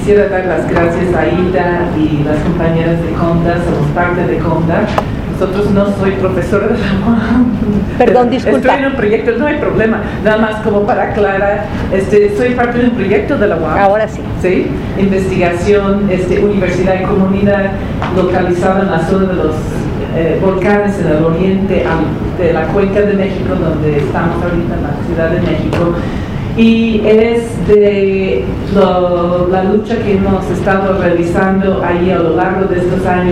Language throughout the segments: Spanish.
quisiera dar las gracias a Hilda y las compañeras de CONDA, somos parte de CONDA. Nosotros no soy profesora de la UAM. Perdón, disculpa. Estoy en un proyecto, no hay problema. Nada más como para aclarar, soy parte de un proyecto de la UAM. Ahora sí. Sí, investigación, universidad y comunidad localizada en la zona de los volcanes en el oriente de la Cuenca de México, donde estamos ahorita en la Ciudad de México. Y es de la lucha que hemos estado realizando ahí a lo largo de estos años,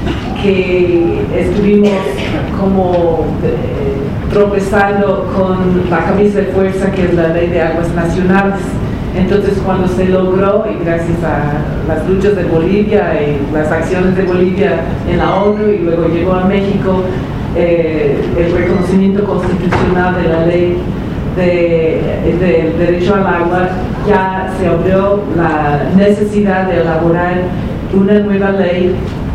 que estuvimos como tropezando con la camisa de fuerza que es la Ley de Aguas Nacionales. Entonces, cuando se logró, y gracias a las luchas de Bolivia y las acciones de Bolivia en la ONU y luego llegó a México, el reconocimiento constitucional de la ley del derecho al agua, ya se abrió la necesidad de elaborar una nueva ley.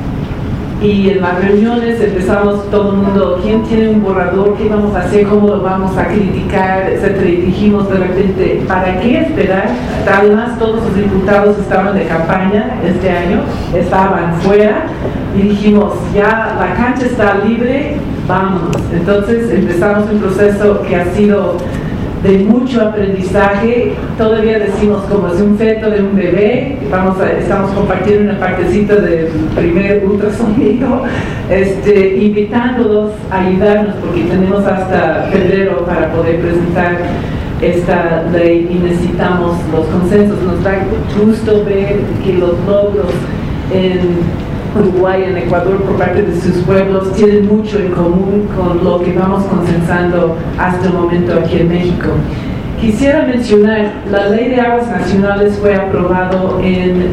Y en las reuniones empezamos todo el mundo, ¿quién tiene un borrador? ¿Qué vamos a hacer? ¿Cómo lo vamos a criticar? Etcétera. Y dijimos de repente, ¿para qué esperar? Además, todos los diputados estaban de campaña este año, estaban fuera, y dijimos, ya la cancha está libre, vámonos. Entonces empezamos un proceso que ha sido de mucho aprendizaje. Todavía decimos como es un feto de un bebé. Estamos compartiendo una partecita del primer ultrasonido, invitándolos a ayudarnos, porque tenemos hasta febrero para poder presentar esta ley y necesitamos los consensos. Nos da gusto ver que los logros en Uruguay, en Ecuador, por parte de sus pueblos, tienen mucho en común con lo que vamos consensando hasta el momento aquí en México. Quisiera mencionar, la Ley de Aguas Nacionales fue aprobado en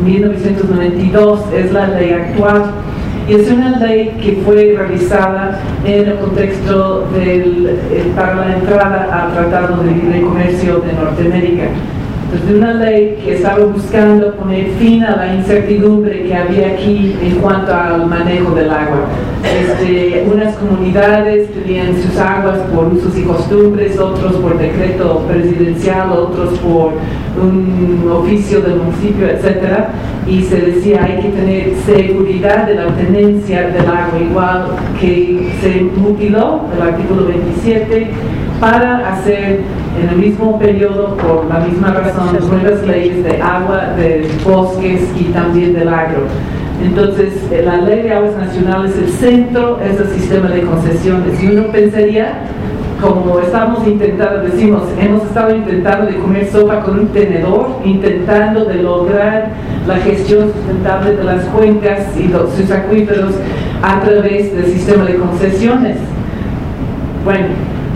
1992, es la ley actual, y es una ley que fue realizada en el contexto para la entrada al Tratado de Libre Comercio de Norteamérica. De una ley que estaba buscando poner fin a la incertidumbre que había aquí en cuanto al manejo del agua. Unas comunidades tenían sus aguas por usos y costumbres, otros por decreto presidencial, otros por un oficio del municipio, etc. Y se decía hay que tener seguridad de la tenencia del agua, igual que se mutiló el artículo 27 para hacer en el mismo periodo, por la misma razón, nuevas leyes de agua, de bosques y también del agro. Entonces, la Ley de Aguas Nacionales, el centro es el sistema de concesiones. Y uno pensaría, como estamos hemos estado intentando de comer sopa con un tenedor, intentando de lograr la gestión sustentable de las cuencas y sus acuíferos a través del sistema de concesiones. Bueno,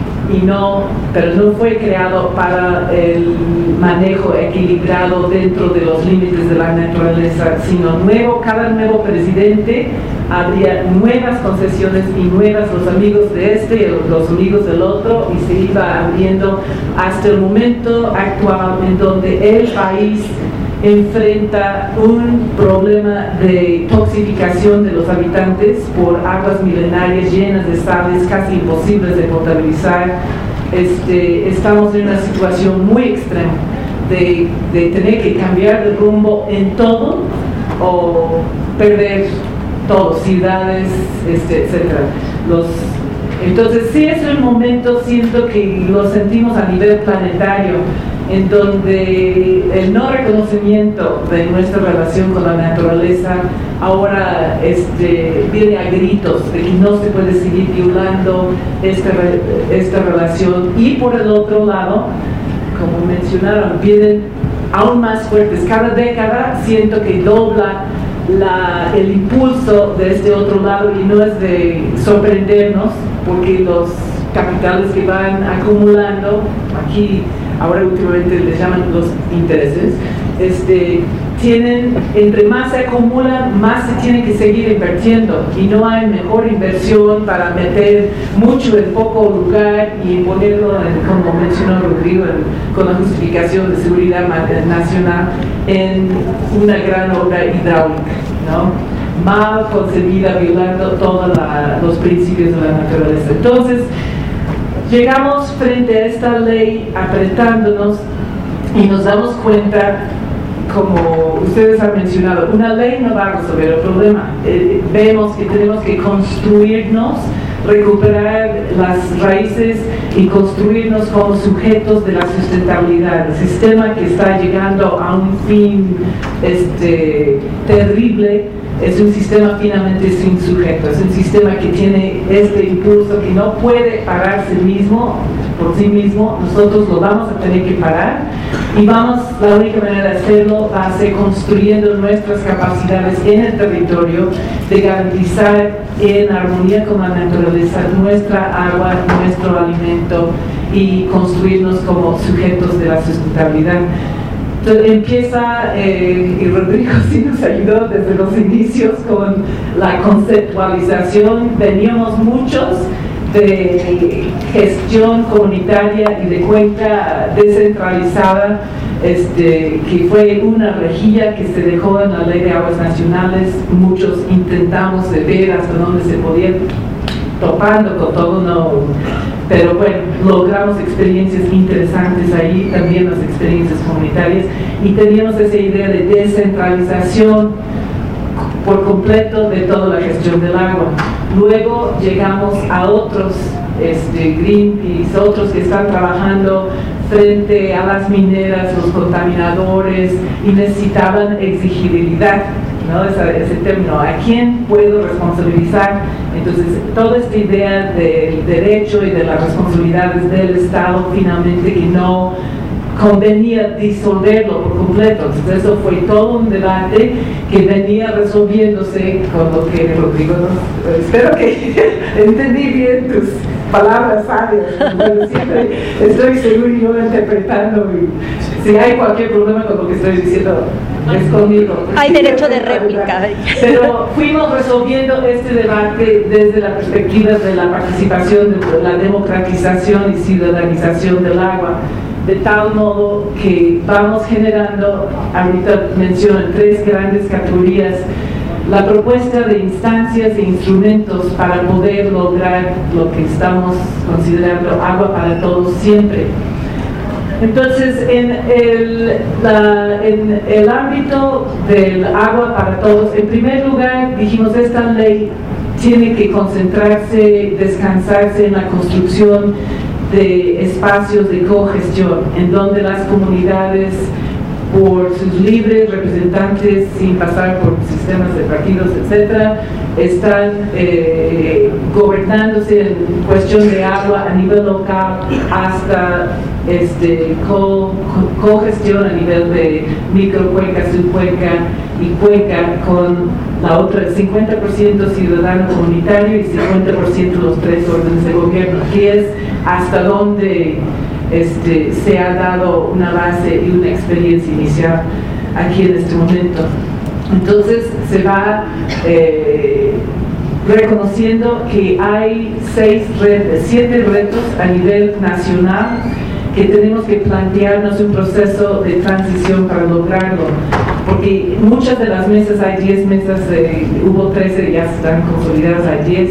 pero no fue creado para el manejo equilibrado dentro de los límites de la naturaleza, sino cada nuevo presidente habría nuevas concesiones y nuevas, los amigos de los amigos del otro, y se iba abriendo hasta el momento actual en donde el país enfrenta un problema de toxificación de los habitantes por aguas milenarias llenas de sales casi imposibles de potabilizar. Estamos en una situación muy extrema de tener que cambiar de rumbo en todo o perder todo, ciudades, etcétera. Entonces sí es un momento, siento que lo sentimos a nivel planetario, en donde el no reconocimiento de nuestra relación con la naturaleza ahora viene a gritos de que no se puede seguir violando esta relación, y por el otro lado, como mencionaron, vienen aún más fuertes. Cada década siento que dobla el impulso de este otro lado, y no es de sorprendernos porque los capitales que van acumulando aquí, ahora últimamente les llaman los intereses, entre más se acumulan, más se tiene que seguir invirtiendo, y no hay mejor inversión para meter mucho en poco lugar y ponerlo, como mencionó Rodrigo, con la justificación de seguridad nacional, en una gran obra hidráulica, ¿no? Mal concebida, violando todos los principios de la naturaleza. Entonces, llegamos frente a esta ley apretándonos y nos damos cuenta como ustedes han mencionado, una ley no va a resolver el problema. Vemos que tenemos que construirnos, recuperar las raíces y construirnos como sujetos de la sustentabilidad. El sistema que está llegando a un fin terrible es un sistema finalmente sin sujeto, es un sistema que tiene este impulso que no puede pararse por sí mismo. Nosotros lo vamos a tener que parar y la única manera de hacerlo va a ser construyendo nuestras capacidades en el territorio de garantizar en armonía con la naturaleza nuestra agua, nuestro alimento y construirnos como sujetos de la sustentabilidad. Entonces empieza, y Rodrigo sí nos ayudó desde los inicios con la conceptualización. Veníamos muchos de gestión comunitaria y de cuenca descentralizada, que fue una rejilla que se dejó en la Ley de Aguas Nacionales. Muchos intentamos de ver hasta dónde se podía, topando con todo, no, pero bueno, logramos experiencias interesantes ahí, también las experiencias comunitarias, y teníamos esa idea de descentralización por completo de toda la gestión del agua. Luego llegamos a otros, Greenpeace, otros que están trabajando frente a las mineras, los contaminadores, y necesitaban exigibilidad, ¿no? Ese término, ¿a quién puedo responsabilizar? Entonces, toda esta idea del derecho y de las responsabilidades del Estado, finalmente que no convenía disolverlo por completo. Entonces, eso fue todo un debate que venía resolviéndose con lo que Rodrigo espero que entendí bien tus palabras sabias. Bueno, siempre estoy seguro y yo interpretando, y si hay cualquier problema con lo que estoy diciendo, es conmigo. Hay derecho de réplica. Pero fuimos resolviendo este debate desde la perspectiva de la participación, de la democratización y ciudadanización del agua, de tal modo que vamos generando, ahorita menciono 3 grandes categorías, la propuesta de instancias e instrumentos para poder lograr lo que estamos considerando agua para todos siempre. Entonces, en el ámbito del agua para todos, en primer lugar, dijimos, esta ley tiene que concentrarse, descansarse en la construcción de espacios de cogestión, en donde las comunidades, por sus libres representantes, sin pasar por sistemas de partidos, etcétera, están gobernándose en cuestión de agua a nivel local, hasta cogestión a nivel de microcuenca, subcuenca y cuenca, con la otra 50% ciudadano comunitario y 50% los 3 órdenes de gobierno, que es hasta donde se ha dado una base y una experiencia inicial aquí en este momento. Entonces se va reconociendo que hay 7 retos a nivel nacional que tenemos que plantearnos un proceso de transición para lograrlo, porque muchas de las mesas, hay 10 mesas, hubo 13, ya están consolidadas, hay 10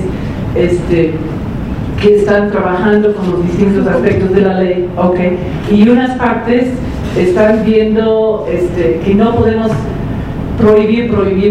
que están trabajando con los distintos aspectos de la ley, okay. Y unas partes están viendo que no podemos prohibir,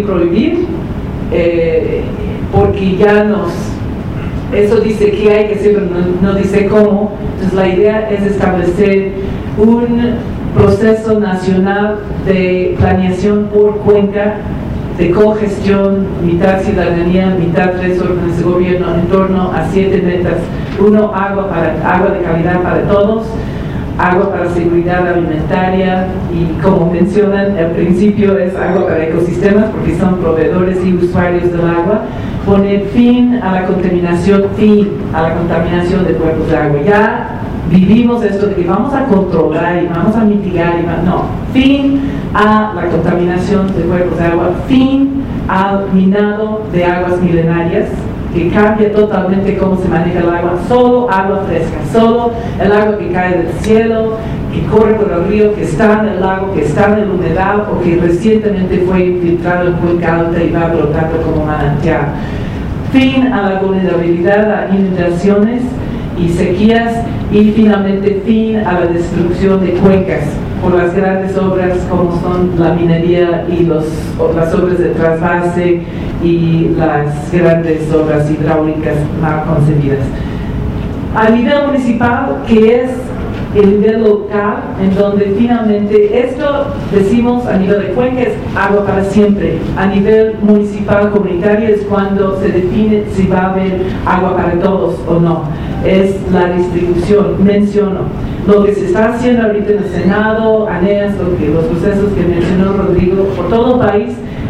porque ya eso dice que hay que hacerlo, no dice cómo. Entonces la idea es establecer un proceso nacional de planeación por cuenca, de cogestión, mitad ciudadanía, mitad 3 órdenes de gobierno, en torno a 7 metas. 1, agua de calidad para todos, agua para seguridad alimentaria, y como mencionan al principio, es agua para ecosistemas, porque son proveedores y usuarios del agua. Poner fin a la contaminación de cuerpos de agua. Ya vivimos esto de que vamos a controlar y vamos a mitigar, fin a la contaminación de cuerpos de agua, fin al minado de aguas milenarias, que cambia totalmente cómo se maneja el agua. Solo agua fresca, solo el agua que cae del cielo, que corre por el río, que está en el lago, que está en el humedal, o que recientemente fue infiltrado en cuenca alta y va brotando como manantial. Fin a la vulnerabilidad a inundaciones y sequías, y finalmente fin a la destrucción de cuencas por las grandes obras como son la minería y las obras de trasvase y las grandes obras hidráulicas mal concebidas. A nivel municipal, que es el nivel local, en donde finalmente esto decimos a nivel de cuenca es agua para siempre. A nivel municipal comunitario es cuando se define si va a haber agua para todos o no. Es la distribución. Menciono lo que se está haciendo ahorita en el Senado, ANEAS, los procesos que mencionó Rodrigo, por todo el país.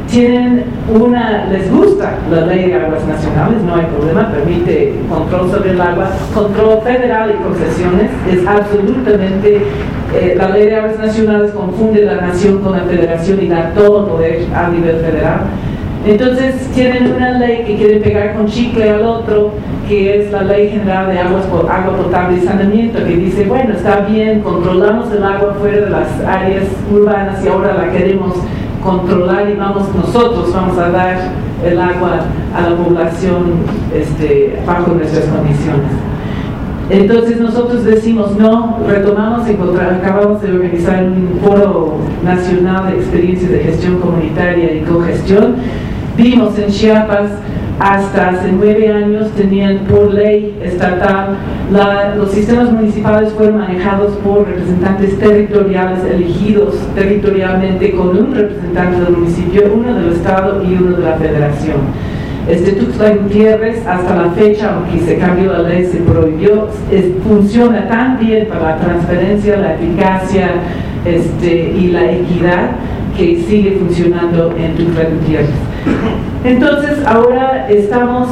Les gusta la ley de aguas nacionales, no hay problema, permite control sobre el agua, control federal y concesiones, es absolutamente, la ley de aguas nacionales confunde la nación con la federación y da todo el poder a nivel federal. Entonces tienen una ley que quiere pegar con chicle al otro, que es la Ley General de Agua Potable y Saneamiento, que dice, bueno, está bien, controlamos el agua fuera de las áreas urbanas y ahora la queremos controlar y nosotros vamos a dar el agua a la población bajo nuestras condiciones. Entonces nosotros decimos no, retomamos y acabamos de organizar un foro nacional de experiencias de gestión comunitaria y cogestión. Vimos en Chiapas, hasta hace 9 años tenían por ley estatal, los sistemas municipales fueron manejados por representantes territoriales elegidos territorialmente con un representante del municipio, uno del estado y uno de la federación. Tuxtla Gutiérrez, hasta la fecha, aunque se cambió la ley, se prohibió, funciona tan bien para la transparencia, la eficacia y la equidad, que sigue funcionando en Tuxtla Gutiérrez. Entonces, ahora estamos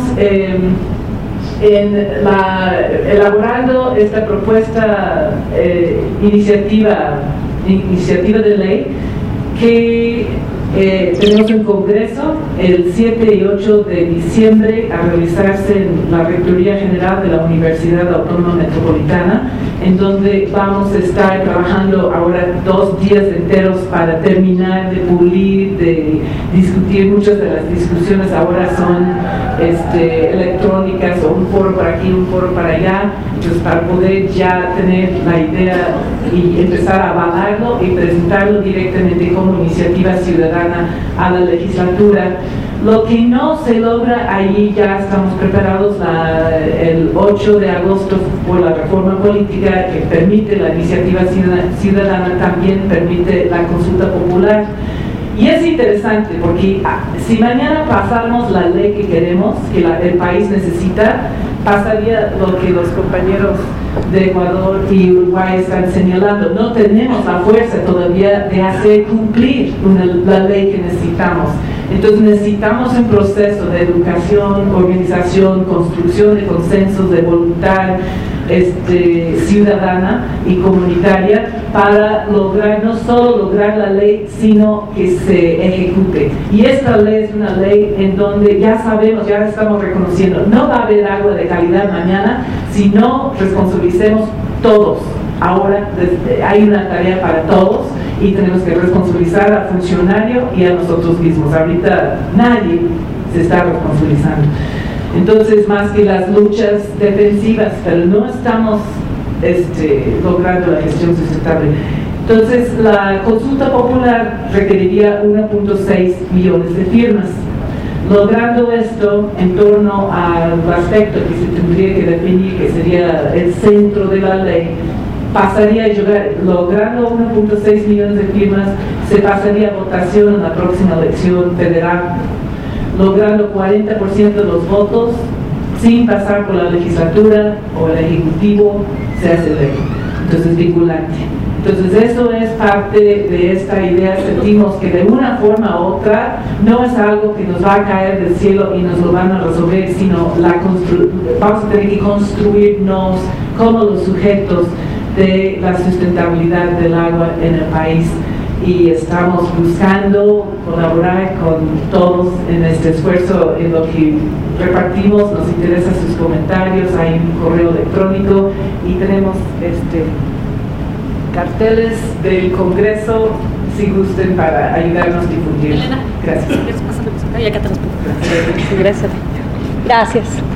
elaborando esta propuesta, iniciativa de ley que tenemos un congreso el 7 y 8 de diciembre a realizarse en la Rectoría General de la Universidad Autónoma Metropolitana, en donde vamos a estar trabajando ahora 2 días enteros para terminar de pulir, de discutir. Muchas de las discusiones ahora son electrónicas, o un foro para aquí, un foro para allá, entonces para poder ya tener la idea y empezar a avalarlo y presentarlo directamente como iniciativa ciudadana a la legislatura. Lo que no se logra allí, ya estamos preparados el 8 de agosto por la reforma política que permite la iniciativa ciudadana, también permite la consulta popular. Y es interesante porque si mañana pasáramos la ley que queremos, que el país necesita, pasaría lo que los compañeros de Ecuador y Uruguay están señalando. No tenemos la fuerza todavía de hacer cumplir la ley que necesitamos. Entonces necesitamos un proceso de educación, organización, construcción de consensos, de voluntad ciudadana y comunitaria para lograr, no solo lograr la ley, sino que se ejecute. Y esta ley es una ley en donde ya sabemos, ya estamos reconociendo, no va a haber agua de calidad mañana si no responsabilicemos todos. Ahora hay una tarea para todos y tenemos que responsabilizar al funcionario y a nosotros mismos. Ahorita nadie se está responsabilizando. Entonces, más que las luchas defensivas, pero no estamos logrando la gestión sustentable. Entonces, la consulta popular requeriría 1.6 millones de firmas. Logrando esto en torno al aspecto que se tendría que definir, que sería el centro de la ley, pasaría a llegar, logrando 1.6 millones de firmas, se pasaría a votación en la próxima elección federal, logrando 40% de los votos, sin pasar por la legislatura o el ejecutivo, se hace ley. Entonces, vinculante. Entonces, eso es parte de esta idea. Sentimos que de una forma u otra no es algo que nos va a caer del cielo y nos lo van a resolver, sino vamos a tener que construirnos como los sujetos de la sustentabilidad del agua en el país. Y estamos buscando colaborar con todos en este esfuerzo. En lo que repartimos nos interesan sus comentarios, hay un correo electrónico y tenemos carteles del Congreso, si gusten, para ayudarnos a difundir. Elena, gracias. Gracias.